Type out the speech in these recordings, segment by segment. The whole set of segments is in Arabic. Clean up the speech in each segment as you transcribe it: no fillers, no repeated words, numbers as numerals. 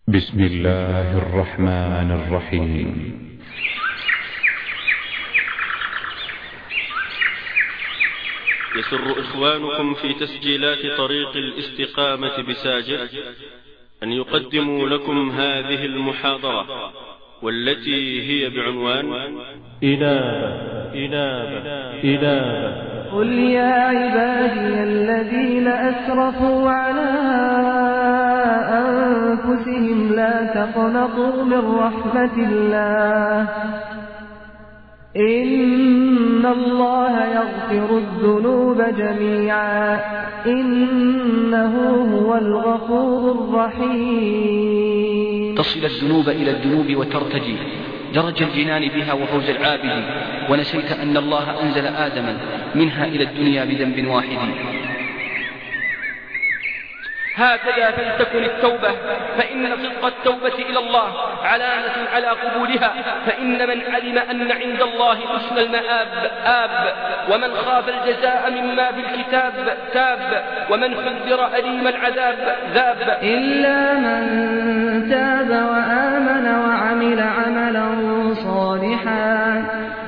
بسم الله الرحمن الرحيم. يسر إخوانكم في تسجيلات طريق الاستقامة بساجد أن يقدموا لكم هذه المحاضرة، والتي هي بعنوان إنابة. قل يا عبادي الذين أسرفوا على أنفسهم لا تقنطوا من رحمة الله إن الله يغفر الذنوب جميعا إنه هو الغفور الرحيم. تصل الذنوب إلى الذنوب وترتجي درج الجنان بها وفوز العابد، ونسيت أن الله أنزل آدما منها إلى الدنيا بذنب واحد. هكذا فلتكن التوبة، فإن صدق التوبة إلى الله علامة على قبولها، فإن من علم أن عند الله حسن المآب آب، ومن خاف الجزاء مما في الكتاب تاب، ومن حذر أليم العذاب ذاب. إلا من تاب وآمن وعمل عملا صالحا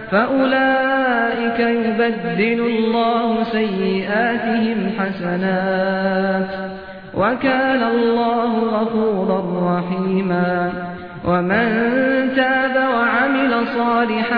فأولئك يبدل الله سيئاتهم حسنات وكان الله غفورا رحيما. ومن تاب وعمل صالحا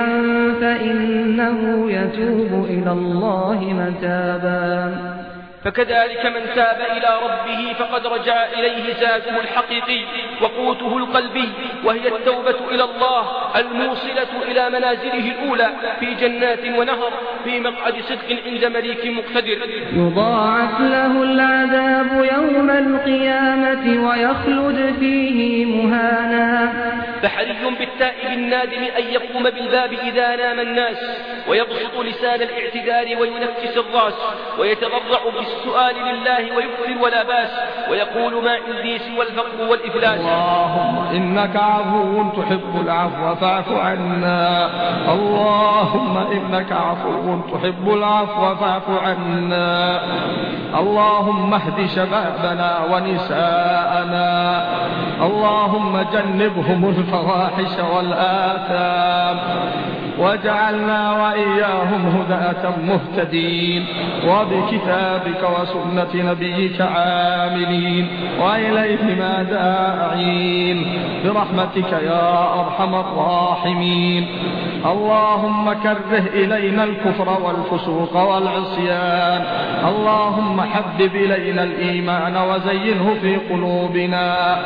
فإنه يتوب إلى الله متابا. فكذلك من تاب إلى ربه فقد رجع إليه زاده الحقيقي وقوته القلبي، وهي التوبة إلى الله الموصلة إلى منازله الأولى في جنات ونهر في مقعد صدق عند مليك مقتدر. يضاعف له العذاب يوم القيامة ويخلد فيه مهانا. فحري بالتائب النادم أن يقوم بالباب إذا نام الناس، ويبسط لسان الاعتذار وينكس الراس، ويتضرع بالسؤال لله ويكثر ولا باس، ويقول ما عندي سوى الفقر والإفلاس. اللهم إنك عفو تحب العفو فاعف عنا. اللهم إنك عفو تحب العفو فاعف عنا. اللهم اهد شبابنا ونساءنا. اللهم جنبهم الفواحش والآثام، واجعلنا وإياهم هداة مهتدين، وبكتابك وسنة نبيك عاملين، وإليهما داعين برحمتك يا أرحم الراحمين. اللهم كره إلينا الكفر والفسوق والعصيان. اللهم حبب إلينا الإيمان وزينه في قلوبنا،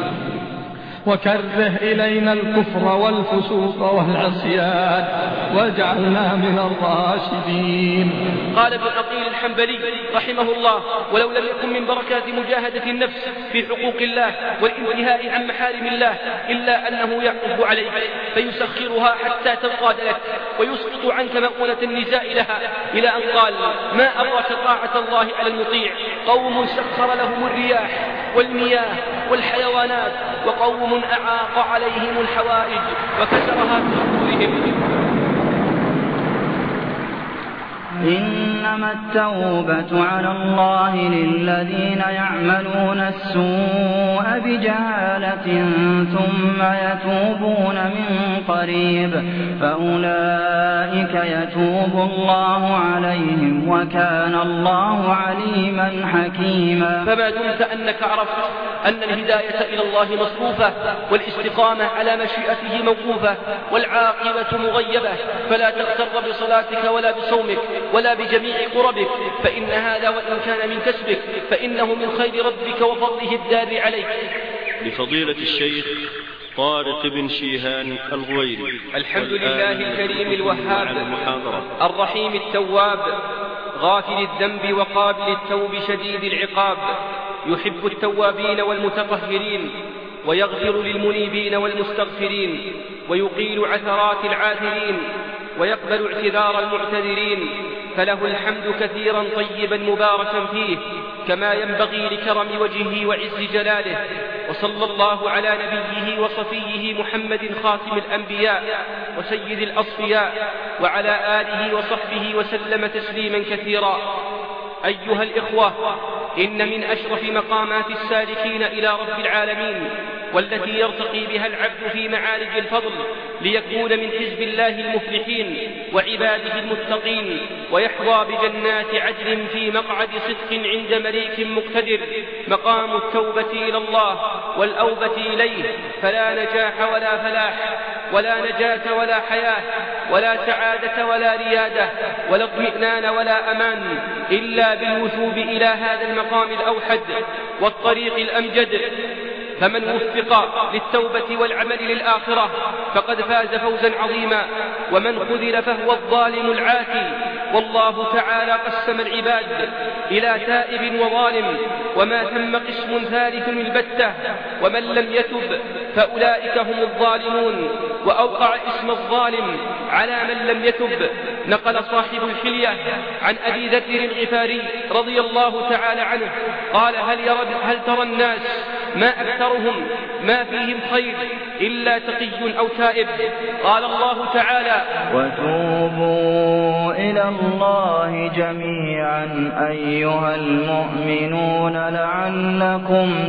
وكره إلينا الكفر والفسوق والعصيان واجعلنا من الراشدين. قال ابن عقيل الحنبلي رحمه الله: ولو لم يكن من بركات مجاهدة النفس في حقوق الله والانتهاء عن محارم الله إلا أنه يعقب عليك فيسخرها حتى تنقاد لك ويسقط عنك مؤونة النزاع لها، إلى أن قال: ما أبرك طاعة الله على المطيع قوم سخر لهم الرياح والمياه والحيوانات، وقوم أعاق عليهم الحوائج وكسرها في صدورهم. إنما التوبة على الله للذين يعملون السوء بجهالة ثم يتوبون من قريب فأولئك يتوب الله عليهم وكان الله عليما حكيما. فما دمت أنك عرفت أن الهداية إلى الله مصروفة والاستقامة على مشيئته موقوفة والعاقبة مغيبة، فلا تغتر بصلاتك ولا بصومك ولا بجميع قربك، فإن هذا وإن كان من كسبك فإنه من خير ربك وفضله الدار عليك. لفضيلة الشيخ طارق بن شيهان الغويري. الحمد لله الكريم الوهاب الرحيم التواب غافل الذنب وقابل التوب شديد العقاب، يحب التوابين والمتطهرين ويغفر للمنيبين والمستغفرين، ويقيل عثرات العاثرين ويقبل اعتذار المعتذرين، فله الحمد كثيرا طيبا مباركا فيه كما ينبغي لكرم وجهه وعز جلاله. وصلى الله على نبيه وصفيه محمد خاتم الأنبياء وسيد الأصفياء وعلى آله وصحبه وسلم تسليما كثيرا. أيها الإخوة، إن من أشرف مقامات السالكين إلى رب العالمين والتي يرتقي بها العبد في معارج الفضل ليكون من حزب الله المفلحين وعباده المتقين، ويحظى بجنات عدن في مقعد صدق عند مليك مقتدر. مقام التوبة إلى الله والأوبة إليه، فلا نجاح ولا فلاح، ولا نجاة ولا حياة، ولا سعادة ولا ريادة، ولا اطمئنان ولا أمان إلا بالوثوب إلى هذا المقام الأوحد والطريق الأمجد. فمن وفق للتوبة والعمل للآخرة فقد فاز فوزا عظيما، ومن خذل فهو الظالم العاتي. والله تعالى قسم العباد إلى تائب وظالم، وما ثم قسم ثالث البتة، ومن لم يتب فأولئك هم الظالمون. وأوقع اسم الظالم على من لم يتب. نقل صاحب الحلية عن أبي ذر الغفاري رضي الله تعالى عنه قال: هل ترى الناس ما أكثرهم ما فيهم خير إلا تقي أو تائب؟ قال الله تعالى: وتوبوا إلى الله جميعا أيها المؤمنون لعلكم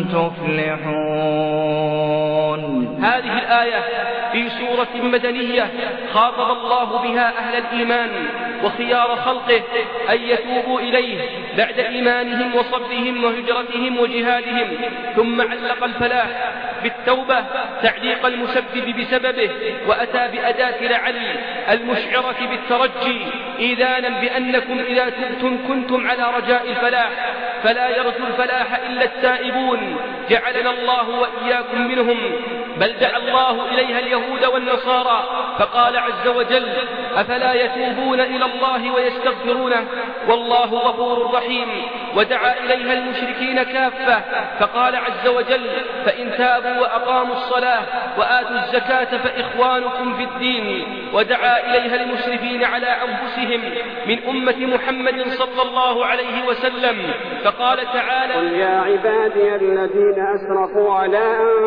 تفلحون. هذه الآية في سورة مدنية خاطب الله بها أهل الإيمان وخيار خلقه أن يتوبوا إليه بعد إيمانهم وصبرهم وهجرتهم وجهادهم. ثم علق الفلاح بالتوبة تعليق المسبب بسببه، وأتى بأداة لعل المشعرة بالترجي إذانا بأنكم إذا تبتم كنتم على رجاء الفلاح، فلا يرجو الفلاح إلا التائبون، جعلنا الله وإياكم منهم. بل دعا الله إليها اليهود والنصارى فقال عز وجل: أفلا يتوبون إلى الله ويستغفرونه والله غفور رحيم. ودعا إليها المشركين كافة فقال عز وجل: فإن تابوا وأقاموا الصلاة وآتوا الزكاة فإخوانكم في الدين. ودعا إليها المسرفين على أنفسهم من أمة محمد صلى الله عليه وسلم فقال تعالى: قل يا عبادي الذين أسرفوا على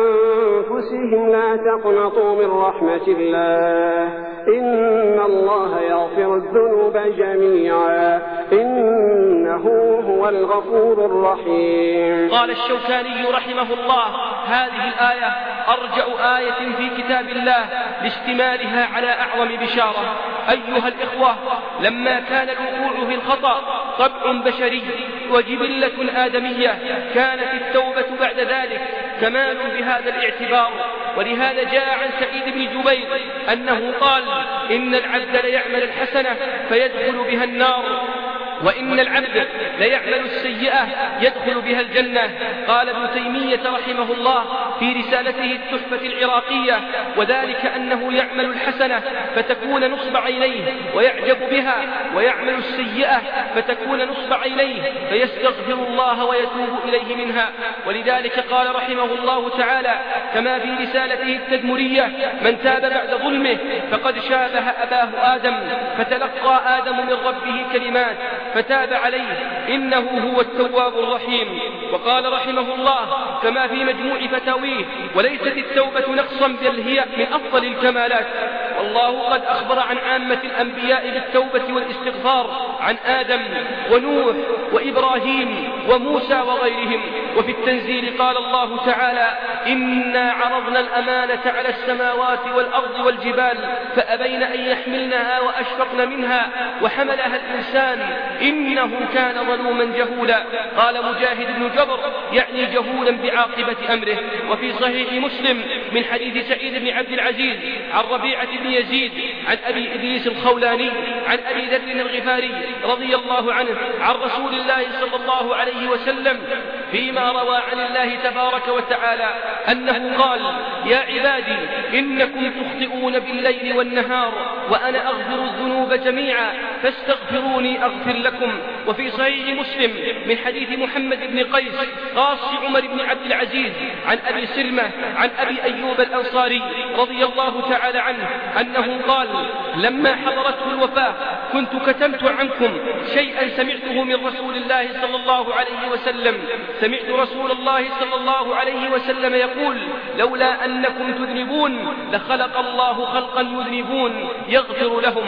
أنفسهم لا تقنطوا من رحمة الله إن الله يغفر الذنوب جميعا إنه هو الغفور الرحيم. قال الشوكاني رحمه الله: هذه الآية أرجأ آية في كتاب الله لاشتمالها على أعظم بشارة. أيها الإخوة، لما كان الوقوع في الخطأ طبع بشري وجبلة آدمية، كانت التوبة بعد ذلك كمال بهذا الاعتبار. ولهذا جاء عن سعيد بن جبير أنه قال: إن العبد ليعمل الحسنة فيدخل بها النار، وإن العبد ليعمل السيئة يدخل بها الجنة. قال ابن تيمية رحمه الله في رسالته التحفة العراقية: وذلك أنه يعمل الحسنة فتكون نصب عينيه ويعجب بها، ويعمل السيئة فتكون نصب عينيه فيستغفر الله ويتوب إليه منها. ولذلك قال رحمه الله تعالى كما في رسالته التدمرية: من تاب بعد ظلمه فقد شابه أباه آدم، فتلقى آدم من ربه كلمات فتاب عليه إنه هو التواب الرحيم. وقال رحمه الله كما في مجموع فتاويه: وليست التوبة نقصا بل هي من أفضل الكمالات. والله قد أخبر عن عامة الأنبياء بالتوبة والاستغفار، عن آدم ونوح وإبراهيم وموسى وغيرهم. وفي التنزيل قال الله تعالى: إنا عرضنا الأمانة على السماوات والأرض والجبال فأبين أن يحملنها وأشفقن منها وحملها الإنسان إنه كان ظلوما جهولا. قال مجاهد بن جبر يعني جهولا بعاقبة أمره. وفي صحيح مسلم من حديث سعيد بن عبد العزيز عن ربيعة بن يزيد عن أبي إدريس الخولاني عن أبي ذر الغفاري رضي الله عنه عن رسول الله صلى الله عليه وسلم فيما روى عن الله تبارك وتعالى أنه قال: يا عبادي إنكم تخطئون بالليل والنهار وأنا أغفر الذنوب جميعا فاستغفروني أغفر لكم. وفي صحيح مسلم من حديث محمد بن قيس قاص عمر بن عبد العزيز عن أبي سلمة عن أبي أيوب الأنصاري رضي الله تعالى عنه أنه قال: لما حضرته الوفاة كنت كتمت عنكم شيئا سمعته من رسول الله صلى الله عليه وسلم. سمعت رسول الله صلى الله عليه وسلم يقول: لولا أنكم تذنبون لخلق الله خلقا يذنبون يغفر لهم.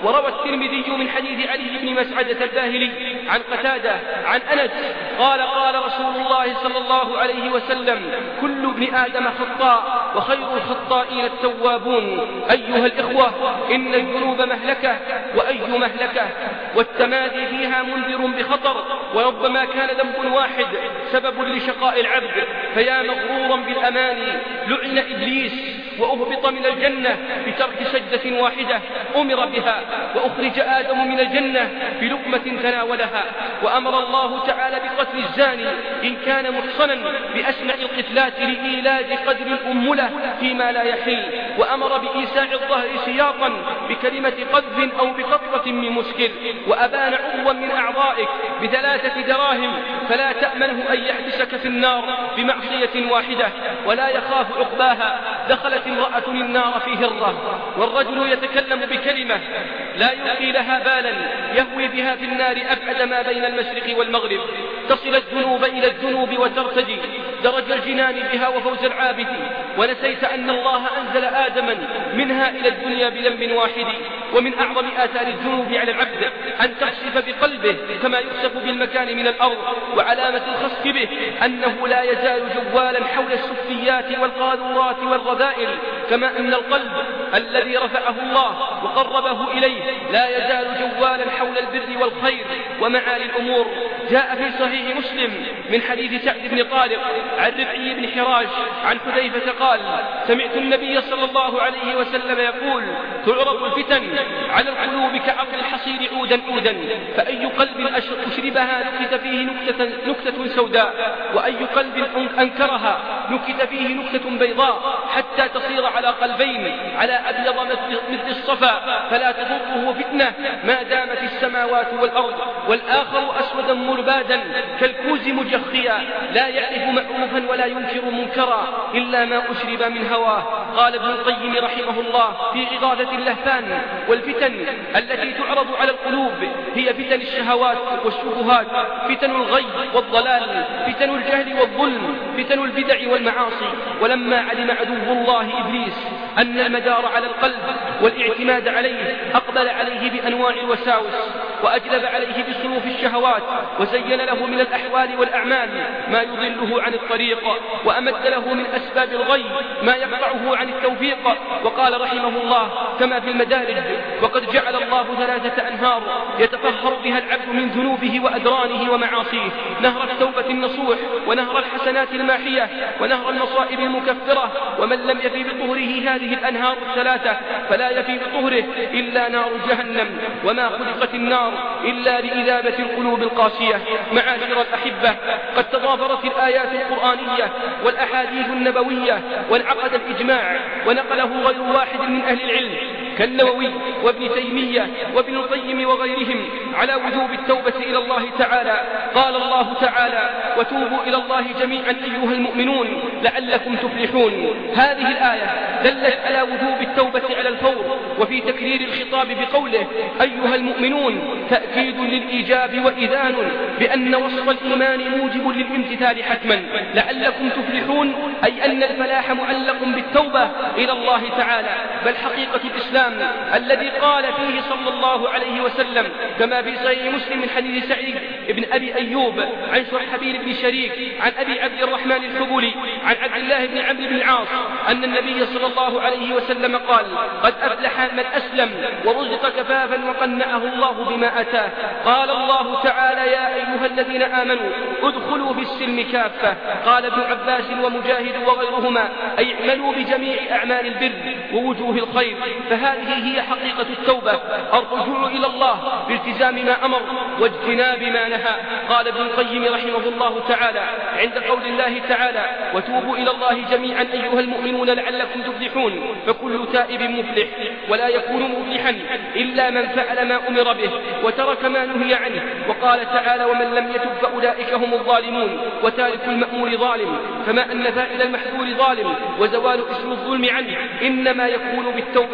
وروى الترمذي من حديث علي بن مسعدة الباهلي عن قتادة عن أنس قال قال رسول الله صلى الله عليه وسلم كل ابن آدم خطاء وخير الخطائين التوابون. أيها الإخوة إن الذنوب مهلكة وأي مهلكة، والتمادي فيها منذر بخطر، وربما كان ذنب واحد سبب لشقاء العبد. فيا مغرورا بالأماني لعن إبليس وأهبط من الجنة بترك سجدة واحدة أمر بها، وأخرج آدم من الجنة بلقمة تناولها. وأمر الله تعالى بقتل الزاني إن كان محصنا بأسمع القتلات لإيلاد قدر الأملة فيما لا يحل، وأمر بإيساع الظهر سياطا بكلمة قذف أو بقطرة من مسكر، وأبان عضوا من أعضائك ب3 دراهم فلا تأمنه أن يحبسك في النار بمعصية واحدة ولا يخاف عقباها. دخلت امرأة النار في هرة، والرجل يتكلم بكلمة لا يلقي لها بالا يهوي بها في النار أبعد ما بين المشرق والمغرب. تصل الذنوب إلى الذنوب وترتجي درج الجنان بها وفوز العابد، ونسيت أن الله أنزل آدما منها إلى الدنيا بذنب واحد. ومن أعظم آثار الذنوب على العبد أن تخسف بقلبه كما يخسف بالمكان من الأرض، وعلامة الخسف به أنه لا يزال جوالا حول السفليات والقاذورات والرذائل، كما أن القلب الذي رفعه الله وقربه إليه لا يزال جوالا حول البر والخير ومعالي الأمور. جاء في صحيح مسلم من حديث سعد بن طارق عن ربعي بن حراش عن حذيفة قال سمعت النبي صلى الله عليه وسلم يقول تعرض الفتن على القلوب كعقل الحصير عودا عودا، فأي قلب أشربها نكت فيه نكتة سوداء، وأي قلب أنكرها نكت فيه نكتة بيضاء، حتى تصير على قلبين على أبيض مثل الصفا، فلا تضره فتنة ما دامت السماوات والأرض، والآخر أسودا مربادا كالكوز مجخيا لا يعرف معروفا ولا ينكر منكرا إلا ما أشرب من هواه. قال ابن القيم رحمه الله في إغاثة اللهفان والفتن التي تعرض على القلوب هي فتن الشهوات والشبهات، فتن الغي والضلال، فتن الجهل والظلم، فتن البدع والمعاصي. ولما علم عدو الله إبليس أن المدار على القلب والاعتماد عليه أقبل عليه بأنواع الوساوس، وأجلب عليه بصنوف الشهوات، وزين له من الأحوال والأعمال ما يضله عن الطريق، وأمد له من أسباب الغي ما يقطعه عن التوفيق. وقال رحمه الله كما في المدارج وقد جعل الله 3 أنهار يتطهر بها العبد من ذنوبه وأدرانه ومعاصيه: نهر التوبة النصوح، ونهر الحسنات الماحية، ونهر المصائب المكفرة. ومن لم يفي بطهره هذه الأنهار ال3 فلا يفي بطهره إلا نار جهنم، وما خلقت النار إلا لإذابة القلوب القاسية. معاشر الأحبة، قد تضافرت الآيات القرآنية والأحاديث النبوية وانعقد الإجماع، ونقله غير واحد من أهل العلم كالنووي وابن تيمية وابن القيم وغيرهم على وجوب التوبة إلى الله تعالى. قال الله تعالى: وتوبوا إلى الله جميعا أيها المؤمنون لعلكم تفلحون. هذه الآية دلت على وجوب التوبة على الفور، وفي تكرير الخطاب بقوله أيها المؤمنون تأكيد للإيجاب وإذان بأن وصف الإيمان موجب للامتثال حتما. لعلكم تفلحون أي أن الفلاح معلق بالتوبة إلى الله تعالى. بل حقيقة الإسلام الذي قال فيه صلى الله عليه وسلم كما في صحيح مسلم من حديث سعيد بن أبي أيوب عن شرحبيل بن شريك عن أبي عبد الرحمن الحبلي عن عبد الله بن عمرو بن العاص أن النبي صلى الله عليه وسلم قال: قد أفلح من أسلم ورزق كفافا وقنعه الله بما أتاه. قال الله تعالى: يا أيها الذين آمنوا ادخلوا في السلم كافة. قال ابن عباس ومجاهد وغيرهما: أي اعملوا بجميع أعمال البر ووجوه الخير. فهذه هي حقيقة التوبة، الرجوع إلى الله بالتزام ما أمر واجتناب ما نهى. قال ابن القيم رحمه الله تعالى عند قول الله تعالى: وتوبوا إلى الله جميعا أيها المؤمنون لعلكم تفلحون. فكل تائب مفلح، ولا يكون مفلحا إلا من فعل ما أمر به وترك ما نهي عنه. وقال تعالى: ومن لم يتب فأولئك هم الظالمون. وتارك المأمور ظالم، كما أن فاعل المحذور ظالم، وزوال اسم الظلم عنه إنما يكون بالتوبة الجامعة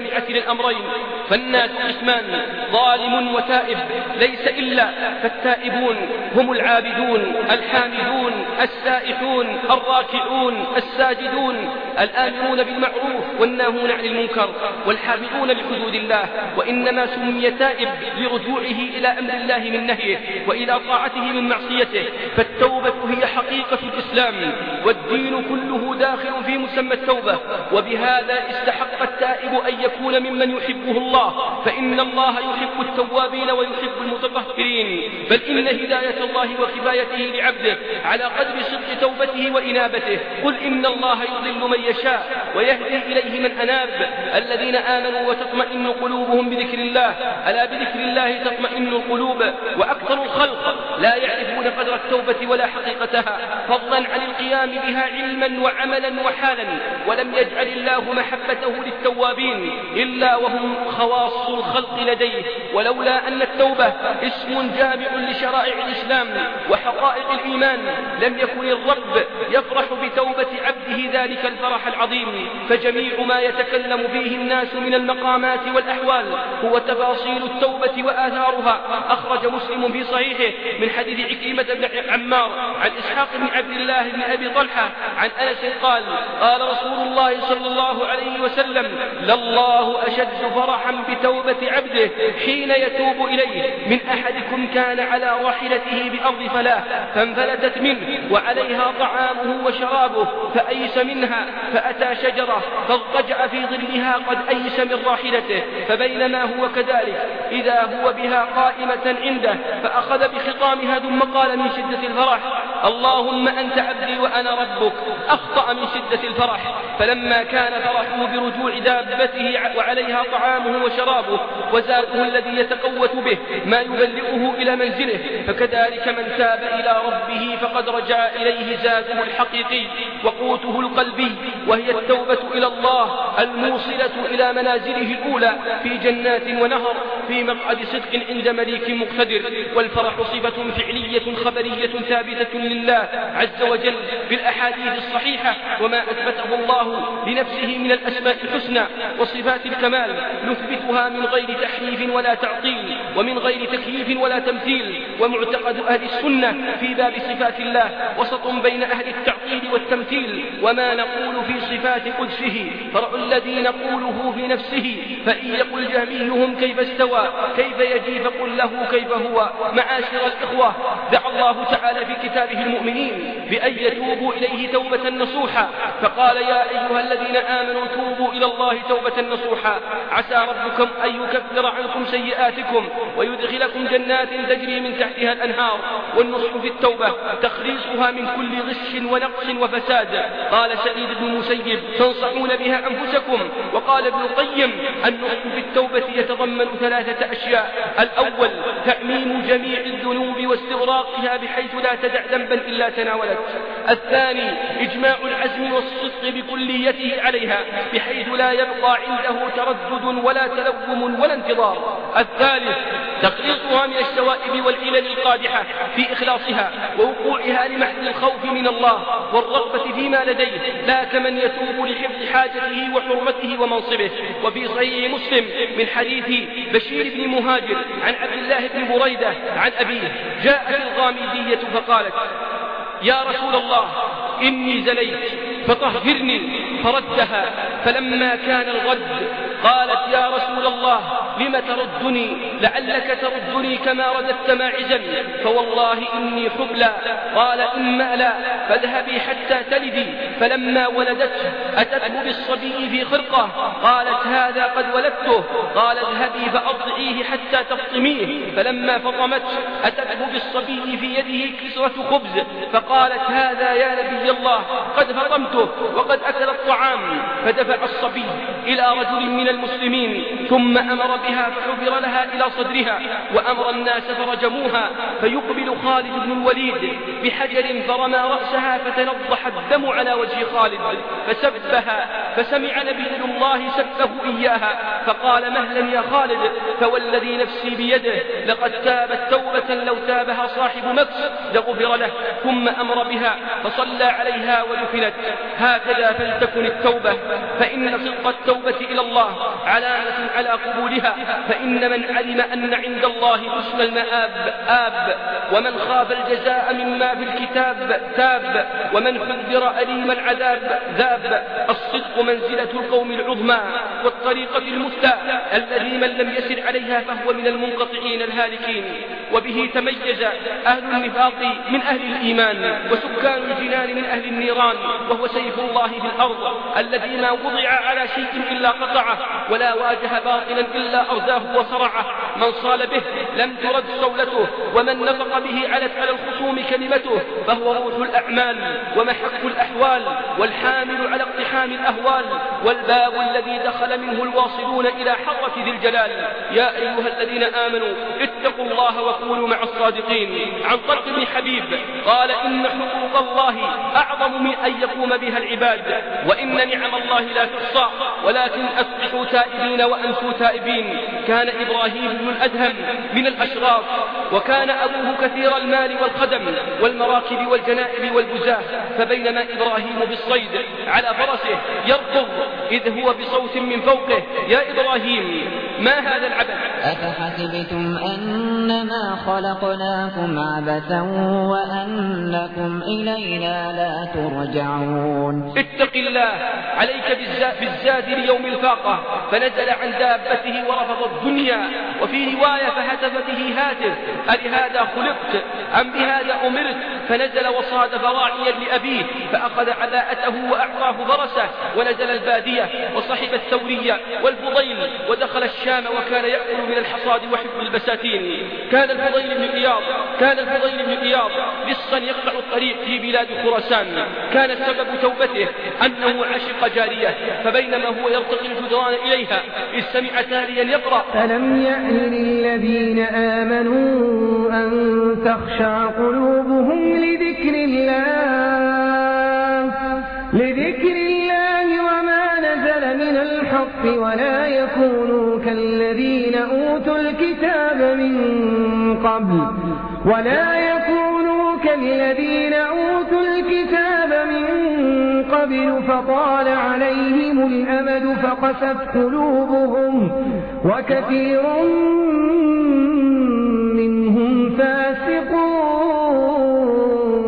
الجامعة للأمرين. فالناس قسمان: ظالم وتائب، ليس إلا فالتائبون هم العابدون الحامدون السائحون الراكعون الساجدون الآمرون بالمعروف والناهون عن المنكر والحافظون لحدود الله. وإنما سمي تائب لرجوعه إلى أمر الله من نهيه وإلى طاعته من معصيته. فالتوبة هي حقيقة الإسلام، والدين كله داخل في مسمى التوبة. وبهذا استحق التائب أن يكون ممن يحبه الله، فإن الله يحب التوابين ويحب المتطهرين. بل إن هداية الله وكفايته لعبده على قدر صدق توبته وإنابته. قل إن الله يضل من يشاء ويهدي إليه من أناب. الذين آمنوا وتطمئن قلوبهم بذكر الله، ألا بذكر الله تطمئن القلوب. وأكثر الخلق لا يعرفون قدر التوبة ولا حقيقتها، فضلا عن القيام بها علما وعملا وحالا. ولم يجعل الله محبته للتوابين إلا وهم خواص الخلق لديه. ولولا أن التوبة اسم جامع لشرائع الإسلام وحقائق الإيمان، لم يكن الرب يفرح بتوبة عبده ذلك الفرح العظيم. فجميع ما يتكلم فيه الناس من المقامات والأحوال هو تفاصيل التوبة وآثارها. أخرج مسلم في صحيحه من حديث عكرمة بن عمار عن إسحاق بن عبد الله بن أبي طلحة عن أنس قال: قال رسول الله صلى الله عليه وسلم: لله أشد فرحا بتوبة عبده حين يتوب إليه من أحدكم كان على راحلته بأرض فلاة فانفلتت منه وعليها طعامه وشرابه فأيس منها فأتى شجرة فاضطجع في ظلها قد أيس من راحلته، فبينما هو كذلك إذا هو بها قائمة عنده فأخذ بخطامها ثم قال من شدة الفرح: اللهم أنت عبدي وأنا ربك. أخطأ من شدة الفرح، فلما كان فرحه برجوع دابته وعليها طعامه وشرابه وزاده الذي يتقوت به ما يبلغه إلى منزله، فكذلك من تاب إلى ربه فقد رجع إليه زاده الحقيقي وقوته القلبي، وهي التوبة إلى الله الموصلة إلى منازله الأولى في جنات ونهر في مقعد صدق عند مليك مقتدر. والفرح صفة فعلية خبرية ثابتة لله عز وجل بالأحاديث الصحيحة، وما أثبته الله لنفسه من الأسماء الحسنى وصفات الكمال نثبتها من غير تحريف ولا تعطيل ومن غير تكييف ولا تمثيل. ومعتقد أهل السنة في باب صفات الله وسط بين أهل التعطيل والتمثيل. وما نقول في صفات قدسه فرع الذي نقوله في نفسه، فإن يقل جهميهم كيف استوى كيف يجي فقل له كيف هو. معاشر الإخوة، دعا الله تعالى في كتابه المؤمنين بأن يتوبوا إليه توبة نصوحا، فقال: يا أيها الذين آمنوا توبوا إلى الله توبة نصوحا عسى ربكم أن يكفر عنكم سيئاتكم ويدخلكم جنات تجري من تحتها الأنهار. والنصح في التوبة تخليصها من كل غش ونقص وفساد. قال سعيد بن المسيب: تنصحون بها أنفسكم. وقال ابن القيم: النصح في التوبة يتضمن 3 أشياء: الأول تعميم جميع الذنوب واستغراقها بحيث لا تدع ذنبا إلا تناولت. الثاني إجماع العزم والصدق بكليته عليها بحيث لا يبقى عنده تردد ولا تلوم ولا انتظار. الثالث تخليصها من الشوائب والعلل القادحة في إخلاصها ووقوعها لمحض الخوف من الله والرغبة فيما لديه، لا كمن يتوب لحفظ حاجته وحرمته ومنصبه. وفي صحيح مسلم من حديث بشير بن مهاجر عن عبد الله بن بريدة عن أبيه: جاءت الغامدية فقالت: يا رسول الله إني زليت فطهرني، فردها. فلما كان الغد قالت: يا رسول الله لم تردني؟ لعلك تردني كما رددت ماعزا، فوالله إني حبلى. قال: إما لا فاذهبي حتى تلدي. فلما ولدته أتته بالصبي في خرقة، قالت: هذا قد ولدته. قال: اذهبي فأضعيه حتى تفطميه. فلما فطمته أتته بالصبي في يده كسرة خبز، فقالت: هذا يا نبي الله قد فطمته وقد أكل الطعام. فدفع الصبي إلى رجل من المسلمين ثم أمر بها فحفر لها إلى صدرها، وأمر الناس فرجموها. فيقبل خالد بن الوليد بحجر فرمى رأسها فتنضح الدم على وجه خالد فسبها، فسمع نبي الله سبه إياها فقال مهلا يا خالد، فوالذي نفسي بيده لقد تابت توبة لو تابها صاحب مكس لغفر له، ثم أمر بها فصلى عليها ودفنت. هكذا فلتكن التوبة، فإن صدق التوبة إلى الله علامة على قبولها، فإن من علم أن عند الله حسن المآب آب، ومن خاف الجزاء مما في الكتاب تاب، ومن حذر أليم العذاب ذاب. الصدق منزلة القوم العظمى والطريقة المثلى الذي من لم يسر عليها فهو من المنقطعين الهالكين. وبه تميز أهل النفاق من أهل الإيمان، وسكان الجنان من أهل النيران، وهو سيف الله في الأرض الذي ما وضع على شيء إلا قطعه، ولا واجه باطلا إلا أرزاه وصرعه. من صال به لم ترد صولته، ومن نطق به علت على الخصوم كلمته، فهو روح الأعمال ومحك الأحوال، والحامل على اقتحام الأهوال، والباب الذي دخل منه الواصلون إلى حضرة ذي الجلال. يا أيها الذين آمنوا اتقوا الله وكونوا مع الصادقين. عن طلق بن حبيب قال إن حقوق الله أعظم من أن يقوم بها العباد، وإن نعم الله لا تحصى، ولكن أصبحوا تائبين وأنسوا تائبين. كان إبراهيم بن الأدهم من الأشراف، وكان أبوه كثير المال والخدم والمراكب والجنائب والبزاه، فبينما إبراهيم بالصيد على فرسه يركض إذ هو بصوت من فوقه: يا إبراهيم ما هذا العبث؟ أفحسبتم أنما خلقناكم عبثا وأنكم إلينا لا ترجعون. اتق الله عليك بالزاد ليوم الفاقة، فنزل عن دابته ورفض الدنيا. وفي رواية فهتف به هاتف: ألهذا خلقت أم بهذا أمرت؟ فنزل وصادف راعيا لأبيه فأخذ عباءته وأعطاه فرسه، ونزل البادية وصحب الثورية والفضيل، ودخل الشام وكان يأكل من الحصاد وحب البساتين. كان الفضيل بن إياض لصا يقطع الطريق في بلاد خراسان. كان سبب توبته أنه عشق جارية، فبينما هو يرتقي الجدران إليها إذ سمع تاليا يقرأ: فلم يأن للذين آمنوا أن تخشع قلوبهم لذكر الله وما نزل من الحق، ولا يكونوا كالذين أوتوا الكتاب من قبل فطال عليهم الأمد فقست قلوبهم، وكثير منهم فاسقون.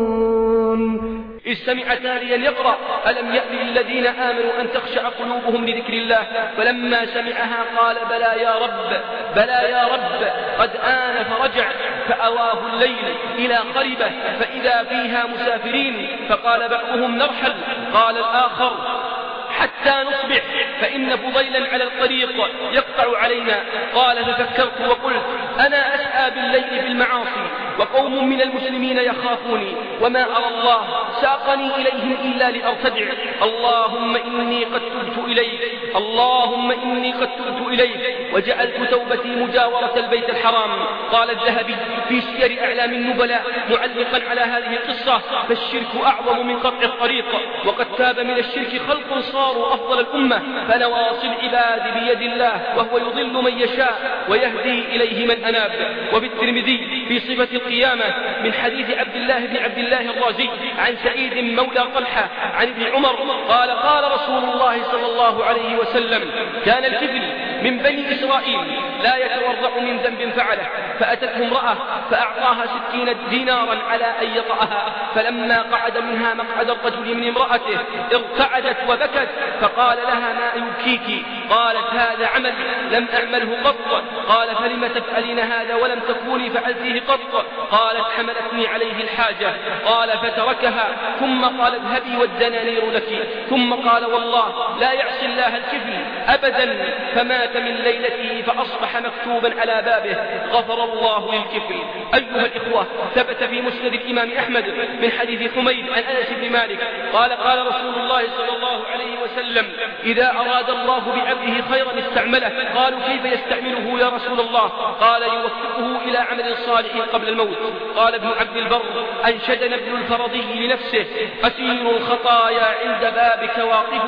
إذ سمع تاليا يقرأ: ألم يأن للذين آمنوا أن تخشع قلوبهم لذكر الله، فلما سمعها قال: بلى يا رب قد آن فرجع. فأواه الليل إلى قربة فإذا فيها مسافرين، فقال بعضهم: نرحل، قال الآخر: حتى نصبح، فإن فضيلا على الطريق يقطع علينا. قال: ففكرت وقلت: أنا أسعى بالليل بالمعاصي وقوم من المسلمين يخافوني، وما أرى الله ساقني إليهم إلا لأرتدع. اللهم إني قد تبت إليك وجعلت توبتي مجاورة البيت الحرام. قال الذهبي في سير أعلام النبلاء معلقا على هذه القصة: فالشرك أعظم من قطع الطريق، وقد تاب من الشرك خلق صاروا أفضل الأمة، فنواصي العباد بيد الله، وهو يضل من يشاء ويهدي إليه من أناب. وفي الترمذي في صفة القيامة من حديث عبد الله الرازي عن سعيد مولى طلحة عن ابن عمر قال: قال رسول الله صلى الله عليه وسلم: كان الكفل من بني إسرائيل لا يتورع من ذنب فعله، فأتته امرأة فأعطاها 60 دينارا على أن يطأها، فلما قعد منها مقعد الرجل من امرأته ارتعدت وبكت، فقال لها: ما يبكيك؟ قالت: هذا عمل لم أعمله قط. قال: فلم تفعلين هذا ولم تكوني فعلتيه قط؟ قالت: حملتني عليه الحاجة. قال: فتركها، ثم قال: اذهبي والدنانير لك. ثم قال: والله لا يعصي الله الكفل أبدا. فمات من ليلته فأصبح مكتوبا على بابه: غفر الله للكفل. أيها الإخوة، ثبت في مسند الإمام أحمد من حديث حميد عن أنس بن مالك قال: قال رسول الله صلى الله عليه وسلم: إذا أراد الله بعبده خيرا استعمله. قالوا: كيف يستعمله يا رسول الله؟ قال: يوفقه إلى عمل صالح قبل الموت. قال ابن عبد البر: أنشدنا ابن الفرضي لنفسه: أسير الخطايا عند بابك واقف،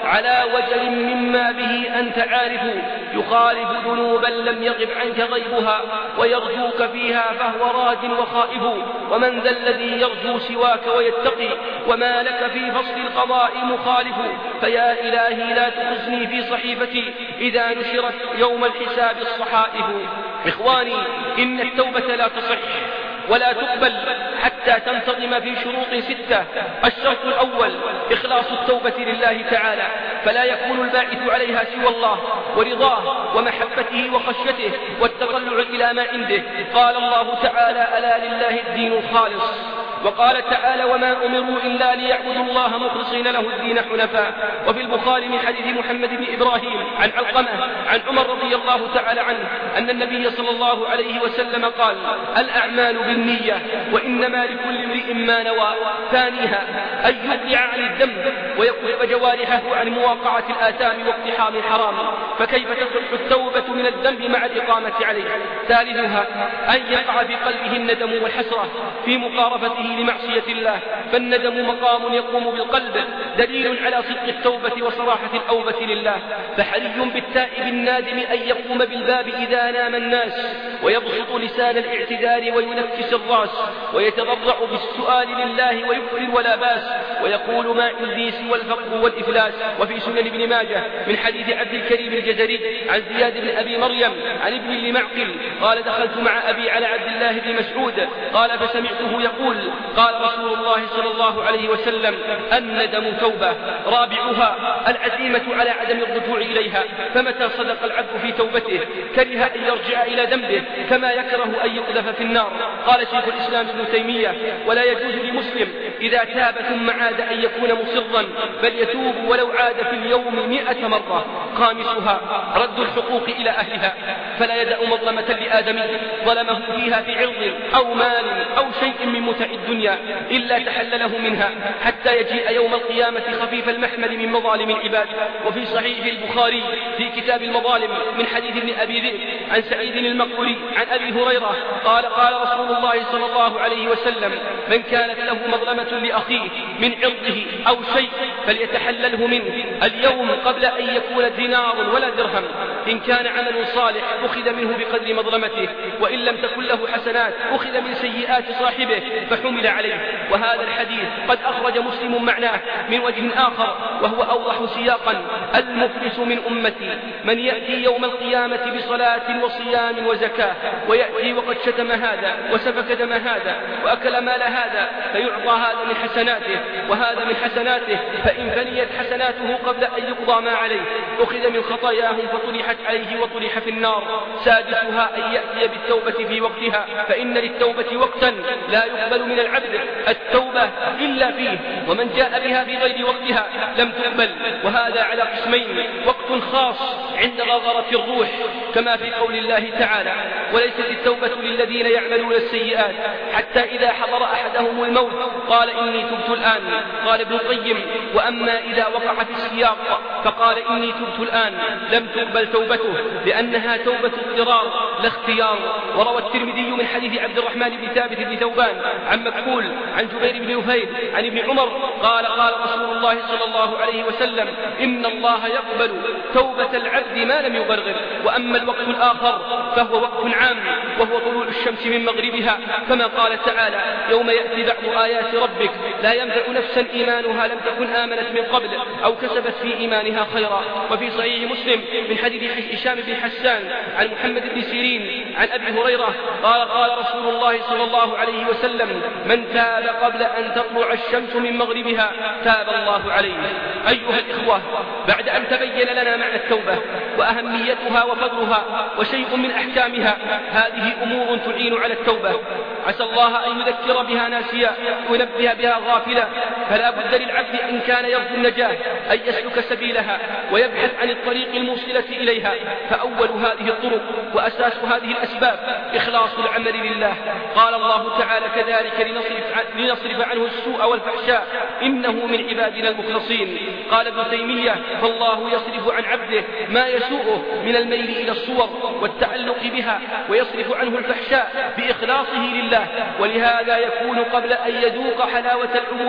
على وجل مما به أنت عارف، يخالف ذنوبا لم يغب عنك غيبها، ويرجوك فيها فهو راج وخائف. ومن ذا الذي يرجو سواك ويتقي، وما لك في فصل القضاء مخالف. فيا إلهي لا تخزني في صحيفتي إذا نشرت يوم الحساب الصحائف. إخواني، إن التوبة لا تصح ولا تقبل حتى تنتظم في شروط 6. الشرط الأول إخلاص التوبة لله تعالى، فلا يكون الباعث عليها سوى الله ورضاه ومحبته وخشيته والتطلع إلى ما عنده. قال الله تعالى: ألا لله الدين الخالص. وقال تعالى: وما أمروا إلا ليعبدوا الله مخلصين له الدين حنفاء. وفي البخاري من حديث محمد بن إبراهيم عن علقمة عن عمر رضي الله تعالى عنه أن النبي صلى الله عليه وسلم قال: الأعمال بالنية وإنما لكل امرئ ما نوى. ثانيها أن يقلع عن الذنب ويكف جوارحه عن مواقعة الآثام واقتحام الحرام، فكيف تصح التوبة من الذنب مع الإقامة عليه؟ ثالثها أن يقع في قلبه الندم والحسرة في مقارفته لمعصية الله، فالندم مقام يقوم بالقلب، دليل على صدق التوبة وصراحة الأوبة لله. فحري بالتائب النادم أن يقوم بالباب إذا نام الناس، ويبسط لسان الاعتذار وينكس الرأس، ويتضرع بالسؤال لله ويكفر ولا باس، ويقول: ما عندي سوى الفقر والإفلاس. وفي سنن ابن ماجه من حديث عبد الكريم الجزري عن زياد بن أبي مريم عن ابن لمعقل قال: دخلت مع أبي على عبد الله بن مسعود قال فسمعته يقول: قال رسول الله صلى الله عليه وسلم: الندم توبة. رابعها العزيمة على عدم الرجوع إليها، فمتى صدق العبد في توبته كره أن يرجع إلى ذنبه كما يكره أن يقذف في النار. قال شيخ الإسلام ابن تيمية: ولا يجوز لمسلم إذا تاب ثم عاد أن يكون مصرا، بل يتوب ولو عاد في اليوم 100 مرة. خامسها رد الحقوق إلى أهلها، فلا يدع مظلمة لآدمي ظلمه فيها في عرض أو مال أو شيء من متع الدنيا إلا تحلله منها حتى يجيء يوم القيامة خفيف المحمل من مظالم العباد. وفي صحيح البخاري في كتاب المظالم من حديث ابن أبي ذئب عن سعيد المقبري عن أبي هريرة قال: قال رسول الله صلى الله عليه وسلم: من كانت له مظلمة لأخيه من عرضه أو شيء فليتحلله منه اليوم قبل أن يكون دينار ولا درهم. إن كان عمل صالح أخذ منه بقدر مظلمته، وإن لم تكن له حسنات أخذ من سيئات صاحبه فحمل عليه. وهذا الحديث قد أخرج مسلم معناه من وجه آخر وهو أوضح سياقا: المفلس من أمتي من يأتي يوم القيامة بصلاة وصيام وزكاة، ويأتي وقد شتم هذا وسفك دم هذا وأكل مال هذا، فيعطى هذا من حسناته وهذا من حسناته، فإن فنيت حسناته قبل أن يقضى ما عليه أخذ من خطاياهم فطرحت عليه وطرح في النار. سادسها أن يأتي بالتوبة في وقتها، فإن للتوبة وقتا لا يقبل من العبد التوبة إلا فيه، ومن جاء بها في غير وقتها لم تقبل. وهذا على قسمين: وقت خاص عند غرغرة الروح كما في قول الله تعالى: وليست التوبة للذين يعملون السيئات حتى إذا حضر أحدهم الموت قال إني تبت الآن. قال ابن القيم: وأما إذا وقع في السياق فقال إني تبت الآن لم تقبل توبته، لأنها توبة اضطرار لا اختيار. وروى الترمذي من حديث عبد الرحمن بن ثابت بن ثوبان عن مكحول عن جبير بن نفيل عن ابن عمر قال: قال رسول الله صلى الله عليه وسلم: إن الله يقبل توبة العبد ما لم يبرر. وأما الوقت الآخر فهو وقت عام، وهو طلوع الشمس من مغربها، كما قال تعالى: يوم يأتي بعض آيات ربك لا ينفع نفسا إيمانها لم تكن آمنت من قبل أو كسبت في إيمانها خيرا. وفي صحيح مسلم من حديث هشام بن حسان عن محمد بن سيرين عن أبي هريرة قال: قال رسول الله صلى الله عليه وسلم: من تاب قبل أن تطلع الشمس من مغربها تاب الله عليه. أيها الإخوة، بعد أن تبين لنا معنى التوبة وأهميتها وفضلها وشيء من أحكامها، هذه أمور تعين على التوبة. عسى الله أن يذكر بها ناسيا وينبه بها غافلا، فلا بد للعبد إن كان يرجو النجاة أن يسلك سبيلها ويبحث عن الطريق الموصلة إليها. فأول هذه الطرق وأساس هذه الأسباب إخلاص العمل لله. قال الله تعالى: كذلك لنصرف عنه السوء والفحشاء إنه من عبادنا المخلصين. قال ابن تيمية: فالله يصرف عن عبده ما يسوءه من الميل إلى الصور والتعلق بها، ويصرف عنه الفحشاء بإخلاصه لله. ولهذا يكون قبل أن يذوق حلاوة العبودية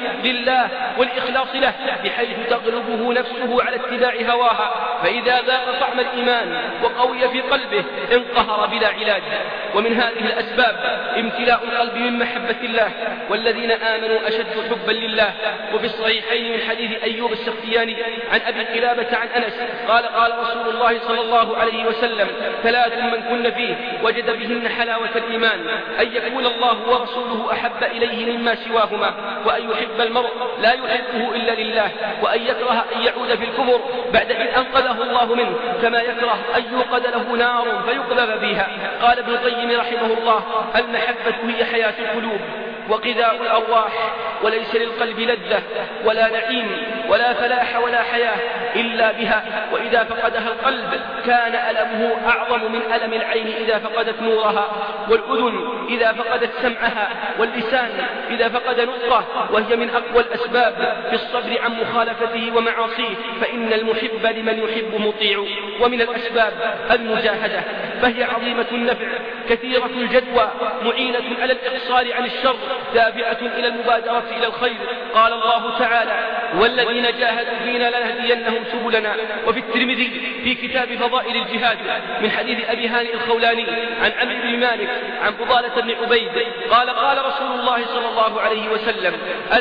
لله والإخلاص له، بحيث تغلبه نفسه على اتباع هواها، فإذا ذاق طعم الإيمان وقوي في قلبه انقهر بلا علاج. ومن هذه الأسباب امتلاء القلب من محبة الله، والذين آمنوا أشد حبا لله. وفي الصحيحين من حديث أيوب السختياني عن أبي قلابة عن أنس قال قال رسول الله صلى الله عليه وسلم: 3 من كن فيه وجد بهن حلاوة الإيمان: أن يكون الله ورسوله أحب إليه مما سواهما، وأن يحب المرء لا يحبه إلا لله، وأن يكره أن يعود في الكفر بعد إن أنقذه الله منه، كما يكره أن يوقد له نار فيقذف فيها. قال ابن القيم رحمه الله: المحبة هي حياة القلوب وغذاء الأرواح، وليس للقلب لذة ولا نعيم ولا فلاح ولا حياة إلا بها، وإذا فقدها القلب كان ألمه أعظم من ألم العين إذا فقدت نورها، والأذن إذا فقدت سمعها، واللسان إذا فقد نطقه، وهي من أقوى الأسباب في الصبر عن مخالفته ومعاصيه، فإن المحب لمن يحب مطيع. ومن الأسباب المجاهدة، فهي عظيمة النفع كثيرة الجدوى، معينة على الإقصار عن الشر، دافعة إلى المبادرة إلى الخير. قال الله تعالى: والذين جاهدوا فينا لنهدينهم سبلنا. وفي الترمذي في كتاب فضائل الجهاد من حديث أبي هانئ الخولاني عن عمرو بن مالك عن فضالة بن عبيد قال قال رسول الله صلى الله عليه وسلم: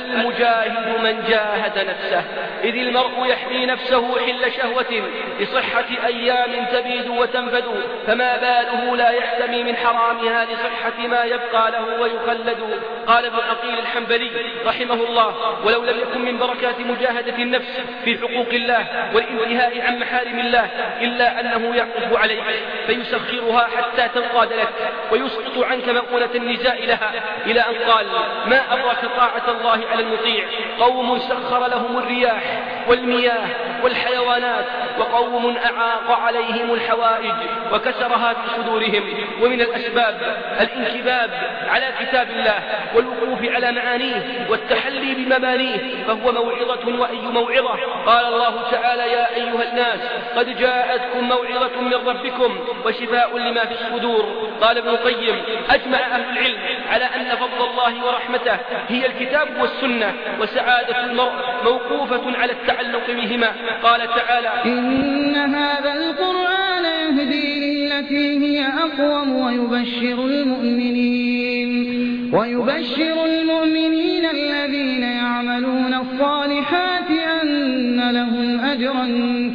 المجاهد من جاهد نفسه، إذ المرء يحمي نفسه حل شهوة لصحة أيام تبيد وتنفد، فما باله لا يحتمي من حرامها لصحة ما يبقى له ويخلد. قال ابن عقيل الحنبلي رحمه الله: ولو لم يكن من بركات مجاهدة النفس في حقوق الله والانتهاء عن محارم الله إلا أنه يعقب عليك فيسخرها حتى تنقاد لك، ويسقط عنك مؤونة النزاع لها، إلى أن قال: ما أبرك طاعة الله على المطيع، قوم سخر لهم الرياح والمياه والحيوانات، وقوم أعاق عليهم الحوائج وكسرها في صدورهم. ومن الأسباب الانكباب على كتاب الله والوقوف على معانيه والتحلي بمبانيه، فهو موعظة وأي موعظة. قال الله تعالى: يا أيها الناس قد جاءتكم موعظة من ربكم وشفاء لما في الصدور. قال ابن القيم: أجمع أهل العلم على أن فضل الله ورحمته هي الكتاب والسنة، وسعادة المرء موقوفة على التعلق بهما. قال تعالى: إن هذا القرآن يهدي للتي هي أقوم ويبشر المؤمنين الذين يعملون الصالحات أن لهم أجرا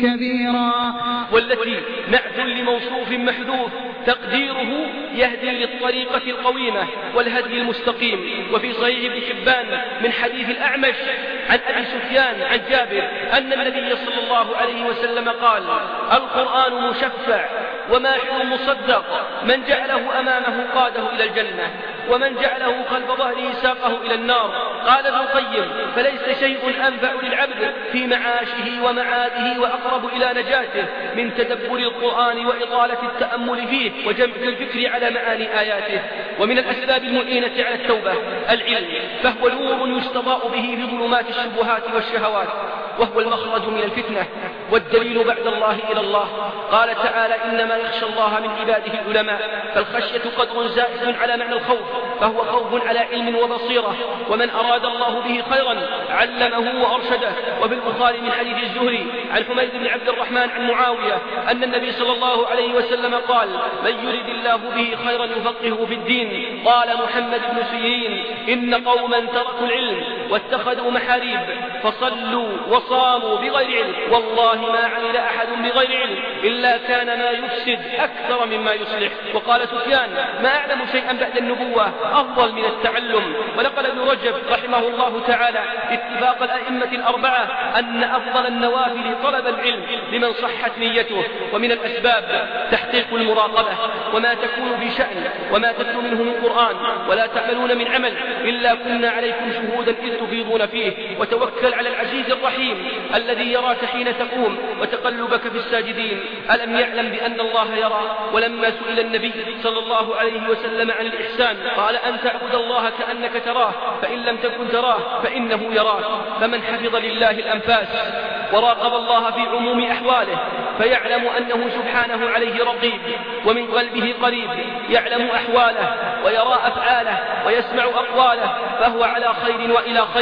كبيرا. والتي نعت لموصوف محذوف تقديره يهدي للطريقة القويمة والهدي المستقيم. وفي صحيح ابن حبان من حديث الأعمش عن أبي سفيان عن جابر أن النبي صلى الله عليه وسلم قال: القرآن مشفع وماحل مصدق، من جعله أمامه قاده إلى الجنة، ومن جعله خلف ظهره ساقه إلى النار. قال ابن القيم: فليس شيء أنفع للعبد في معاشه ومعاده وأقرب إلى نجاته من تدبر القرآن وإطالة التأمل فيه وجمع الفكر على معاني آياته. ومن الأسباب المعينة على التوبة العلم، فهو نور يستضاء به في ظلمات الشبهات والشهوات، وهو المخرج من الفتنة والدليل بعد الله إلى الله. قال تعالى: إنما يخشى الله من عباده العلماء. فالخشية قدر زائد على معنى الخوف، فهو خوف على علم وبصيرة، ومن أراد الله به خيرا علمه وأرشده. وفي البخاري من حديث الزهري عن حميد بن عبد الرحمن عن معاوية أن النبي صلى الله عليه وسلم قال: من يرد الله به خيرا يفقهه في الدين. قال محمد بن سيرين: إن قوما تركوا العلم واتخذوا محاريب فصلوا وصاموا بغير علم، والله ما عمل أحد بغير علم إلا كان ما يفسد أكثر مما يصلح. وقال سفيان: ما أعلم شيئا بعد النبوة أفضل من التعلم. ونقل ابن رجب رحمه الله تعالى اتفاق الأئمة الأربعة أن أفضل النوافل طلب العلم لمن صحت نيته. ومن الأسباب تحقيق المراقبة، وما تكون في شأن وما تتلو منه من قرآن ولا تعملون من عمل إلا كنا عليكم شهودا إذ تفيضون فيه. وتوكل على العزيز الرحيم الذي يراك حين تقوم وتقلبك في الساجدين. ألم يعلم بأن الله يرى؟ ولما سئل النبي صلى الله عليه وسلم عن الإحسان قال: أن تعبد الله كأنك تراه، فإن لم تكن تراه فإنه يراك. فمن حفظ لله الأنفاس وراقب الله في عموم أحواله فيعلم أنه سبحانه عليه رقيب ومن قلبه قريب، يعلم أحواله ويرى أفعاله ويسمع أقواله، فهو على خير وإلى خير،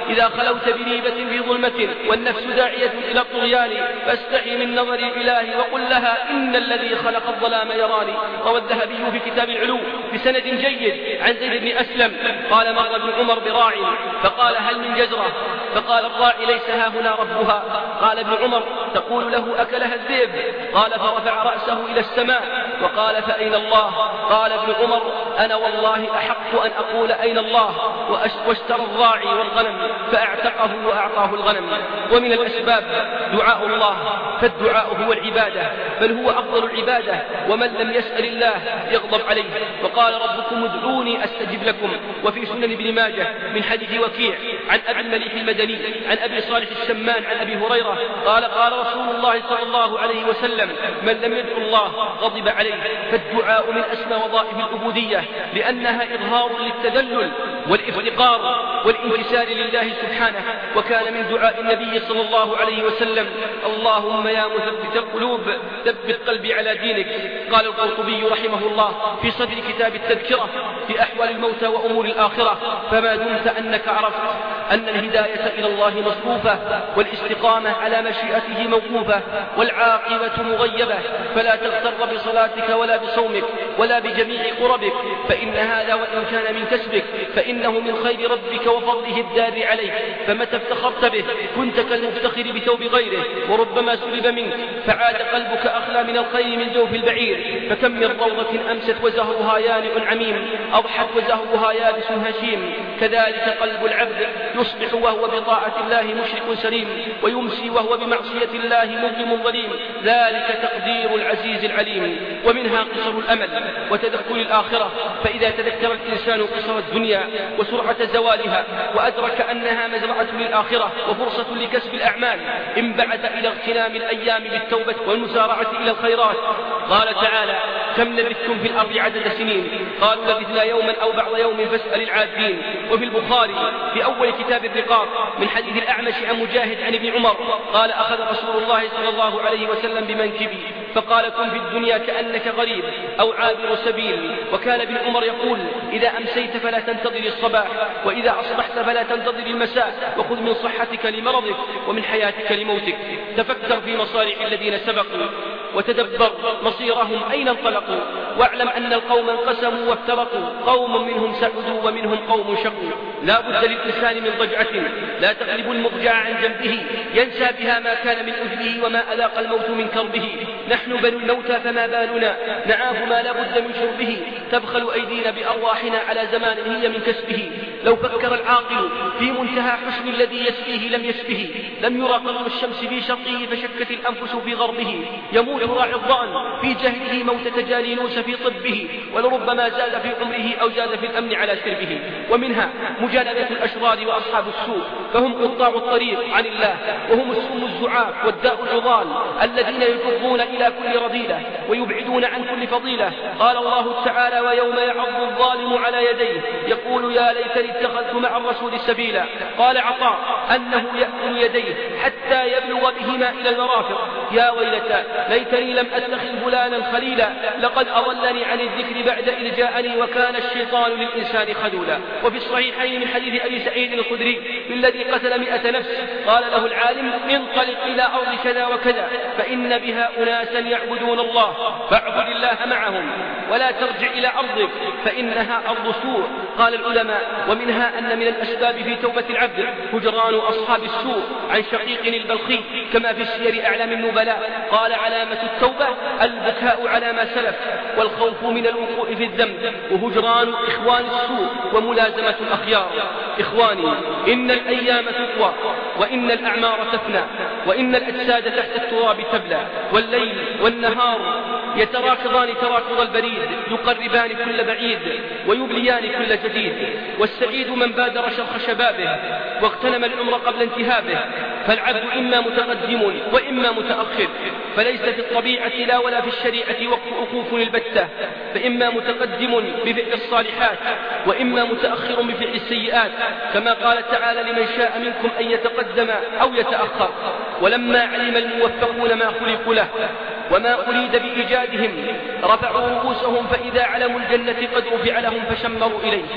إذا خلوت بريبة في ظلمة والنفس داعية إلى الطغيان فاستحي من نظر الإله وقل لها إن الذي خلق الظلام يراني. روى الذهبي في كتاب العلو بسند جيد عن زيد بن أسلم قال مر ابن عمر براع فقال هل من جزرة؟ فقال الراعي ليس ها هنا ربها. قال ابن عمر تقول له أكلها الذئب؟ قال فرفع رأسه إلى السماء وقال فأين الله؟ قال ابن عمر أنا والله أحق أن أقول أين الله. واشترى الراعي والغنم فأعتقه وأعطاه الغنم. ومن الأسباب دعاء الله، فالدعاء هو العبادة بل هو أفضل العبادة، ومن لم يسأل الله يغضب عليه. وقال ربكم ادعوني أستجب لكم. وفي سنن ابن ماجه من حديث وكيع عن أبي المليح المدني عن أبي صالح السمان عن أبي هريرة قال قال رسول الله صلى الله عليه وسلم من لم يدعو الله غضب عليه. فالدعاء من أسمى وظائف العبودية لأنها إظهار للتذلل والافتقار والانكسار لله سبحانه. وكان من دعاء النبي صلى الله عليه وسلم اللهم يا مثبت القلوب ثبت قلبي على دينك. قال القرطبي رحمه الله في صدر كتاب التذكرة في أحوال الموتى وأمور الآخرة فما دمت أنك عرفت أن الهداية إلى الله مصروفة والاستقامة على مشيئته موقوفة والعاقبة مغيبة فلا تغتر بصلاتك ولا بصومك ولا بجميع قربك فإن هذا وإن كان من كسبك فإنه من خير ربك وفضله الدار عليك. فمتى افتخرت به كنت كالمفتخر بثوب غيره وربما سلب منك فعاد قلبك أخلى من الخير من جوف البعير. فكم من روضة أمست وزهرها يانع عميم أضحت وزهرها يابس هشيم. كذلك قلب العبد يصبح وهو بطاعة الله مشرق سليم ويمسي وهو بمعصية الله مظلم ظليم. ذلك تقدير العزيز العليم. ومنها قصر الأمل وتذكر الآخرة. فإذا تذكر الإنسان قصر الدنيا وسرعة زوالها وأدرك أنها مزرعة للآخرة وفرصة لكسب الأعمال انبعث إلى اغتنام الأيام بالتوبة والمسارعة إلى الخيرات. قال تعالى كم لبثتم في الأرض عدد سنين قالوا لبثنا يوما أو بعض يوم فاسأل العادين. وفي البخاري في أول كتاب الرقاق من حديث الأعمش عن مجاهد عن ابن عمر قال أخذ رسول الله صلى الله عليه وسلم بمنكبي فقال كن في الدنيا كأنك غريب أو عابر سبيل. وكان ابن عمر يقول إذا أمسيت فلا تنتظر الصباح وإذا أصبحت فلا تنتظر المساء وخذ من صحتك لمرضك ومن حياتك لموتك. تفكر في مصالح الذين سبقوا وتدبر مصيرهم أين انطلقوا واعلم أن القوم انقسموا وافترقوا قوم منهم سعدوا ومنهم قوم شقوا. لا بد للإنسان من ضجعة لا تغلب المضجع عن جنبه ينسى بها ما كان من أجله وما أذاق الموت من كربه. نحن بنو الموتى فما بالنا نعاه ما لا بد من شربه. تبخل أيدينا بأرواحنا على زمان هي من كسبه. لو فكر العاقل في منتهى حسن الذي يسفيه لم يسفه لم يرى قرن الشمس في شرقه فشكت الأنفس في غربه. يموت راعي الضان في جهله موتة جالينوس في طبه ولربما زاد في عمره أو زاد في الأمن على شربه. ومنها مجانبة الأشرار وأصحاب السوء فهم قطاع الطريق عن الله وهم السم الزعاف والداء العضال الذين يجرون إلى كل رذيلة ويبعدون عن كل فضيلة. قال الله تعالى ويوم يعض الظالم على يديه يقول يا ليتني اتخذت مع الرسول سبيلا. قال عطاء أنه يأكل يديه حتى يبلغ بهما إلى المرافق يا ويلتى ليتني لم أتخذ فلانا خليلا لقد أضلني عن الذكر بعد إذ جاءني وكان الشيطان للإنسان خذولا. وفي الصحيحين من حديث أبي سعيد الخدري الذي قتل 100 نفس قال له العالم انطلق إلى أرض كذا وكذا فإن بها أناسا يعبدون الله فاعبد الله معهم ولا ترجع إلى أرضك فإنها أرض سوء. قال العلماء ومنها أن من الأسباب في توبة العبد هجران أصحاب السوء عن شقيق البلخي كما في السير أعلام النبلاء قال علامة التوبة البكاء على ما سلف والخوف من الوقوع في الذنب وهجران إخوان السوء وملازمة الأخيار. إخواني إن الأيام تطوى وإن الأعمار تفنى وإن الأجساد تحت التراب تبلى والليل والنهار يتراكضان تراكض البريد يقربان كل بعيد ويبليان كل جديد. والسعيد من بادر شرخ شبابه واغتنم العمر قبل انتهابه. فالعبد إما متقدم وإما متأخر فليس في الطبيعة لا ولا في الشريعة وقوف البتة. فإما متقدم بفعل الصالحات وإما متأخر بفعل السيئات كما قال تعالى لمن شاء منكم أن يتقدم أو يتأخر. ولما علم الموفقون ما خلقوا له وما أريد بإيجادهم رفعوا رؤوسهم فإذا علموا الجنة قد رفع لهم فشمروا إليه.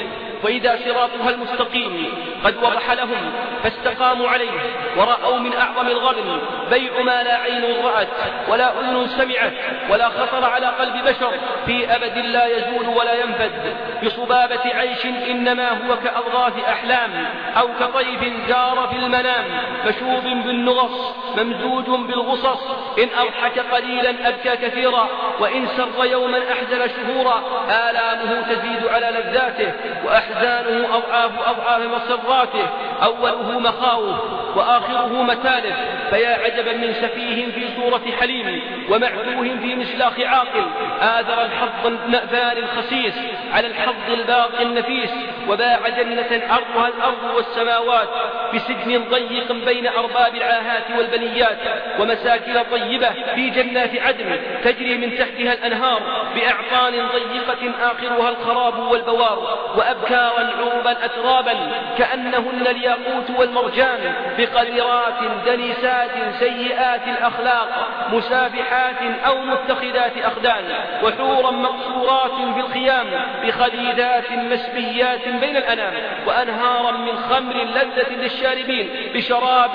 وإذا صراطها المستقيم قد وضح لهم فاستقاموا عليه، ورأوا من أعظم الغبن بيع ما لا عين رأت ولا أذن سمعت ولا خطر على قلب بشر في أبد لا يزول ولا ينفد، بصبابة عيش إنما هو كأضغاث أحلام أو كطيف زار في المنام، مشوب بالنغص ممزوج بالغصص، إن أضحك قليلا أبكى كثيرا، وإن سر يوما أحزن شهورا، آلامه تزيد على لذاته وأحزانه أضعاف مسراته، أوله مخاوف وآخره متالف، فيا عجبا من سفيه في صورة حليم ومعذوه في مسلاخ عاقل، آذر الحظ النأفان الخسيس على الحظ الباقي النفيس، وباع جنة عرضها الأرض والسماوات بسجن ضيق بين أرباب العاهات والبنيات، ومساكن طيبة في جنات عدن تجري من تحتها الأنهار بأعطان ضيقة آخرها الخراب والبوار، وأبكارا عربا أترابا كأنهن الياقوت والمرجان، بقذرات دنيسات سيئات الأخلاق مسابحات أو متخذات أخدان، وحورا مقصورات في الخيام بخليدات مسبيات بين الأنام، وأنهارا من خمر لذة للشاربين بشراب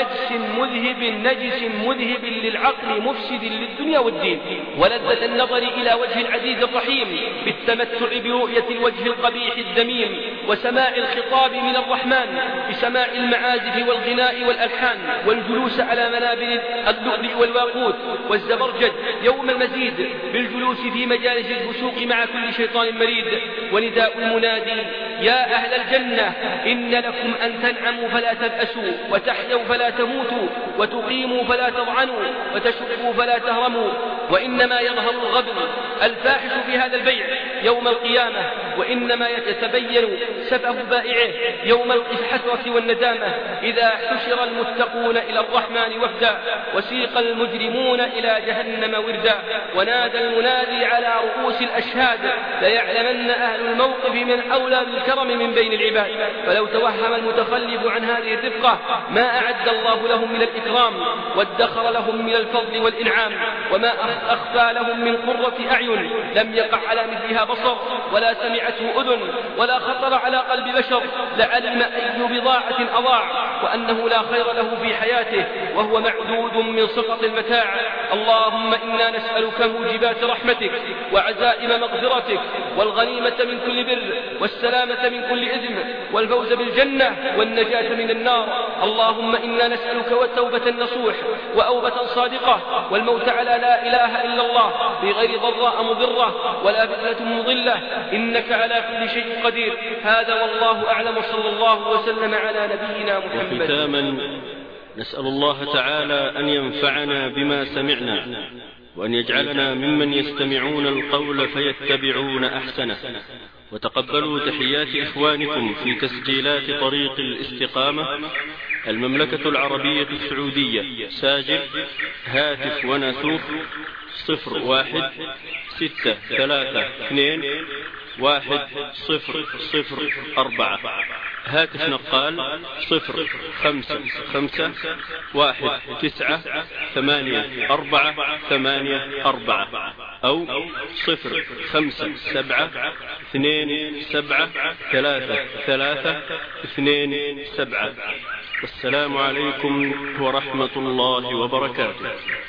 نجس مذهب للعقل مفسد للدنيا والدين، ولذة النظر إلى وجه العزيز الرحيم بالتمتع برؤية الوجه القبيح الذميم، وسماع الخطاب من الرحمن بسماع المعازف والغناء والألحان، والجلوس على منابر اللؤلؤ والواقوت والزبرجد يوم المزيد، بالجلوس في مجالس الفسوق مع كل شيطان مريد، ونداء المنادي يا أهل الجنة إن لكم أن تنعموا فلا تبأسوا، وتحيوا فلا تموتوا، وتقيموا فلا تضعنوا، وتشربوا فلا تهرموا، وإنما يظهر الغبن الفاحش في هذا البيع يوم القيامة، وإنما يتبين سبب بائعه يوم الحسرة والندامة، إذا حشر المتقون إلى الرحمن وفدا، وسيق المجرمون إلى جهنم وردا، ونادى المنادي على رؤوس الأشهاد ليعلمن أهل الموقف من أولى بالكرم من بين العباد، فلو توهم المتخلف عن هذه الرفقة ما أعد الله لهم من الإكرام، وادخر لهم من الفضل والإنعام، وما أخفى لهم من قرة أعين لم يقع على مثلها بصر ولا سمعته أذن ولا خطر على قلب بشر، لعلم أي بضاعة أضاع، وأنه لا خير له في حياته وهو معدود من سقط المتاع. اللهم إنا نسألك موجبات رحمتك وعزائم مغفرتك والغنيمة من كل بر والسلامة من كل إثم والفوز بالجنة والنجاة من النار. اللهم إنا نسألك والتوبة النصوح وأوبة صادقة والموت على لا إله إلا الله بغير ضراء مضرة ولا فتنة مضلة، إنك على كل شيء قدير. هذا والله أعلم، صلى الله وسلم على نبينا محمد. وختاما نسأل الله تعالى أن ينفعنا بما سمعنا، وأن يجعلنا ممن يستمعون القول فيتبعون أحسنه. وتقبلوا تحيات إخوانكم في تسجيلات طريق الاستقامة، المملكة العربية السعودية، ساجل هاتف وناسوخ 0163210004، هاتف نقال 0551984884 أو 0572773327. والسلام عليكم ورحمة الله وبركاته.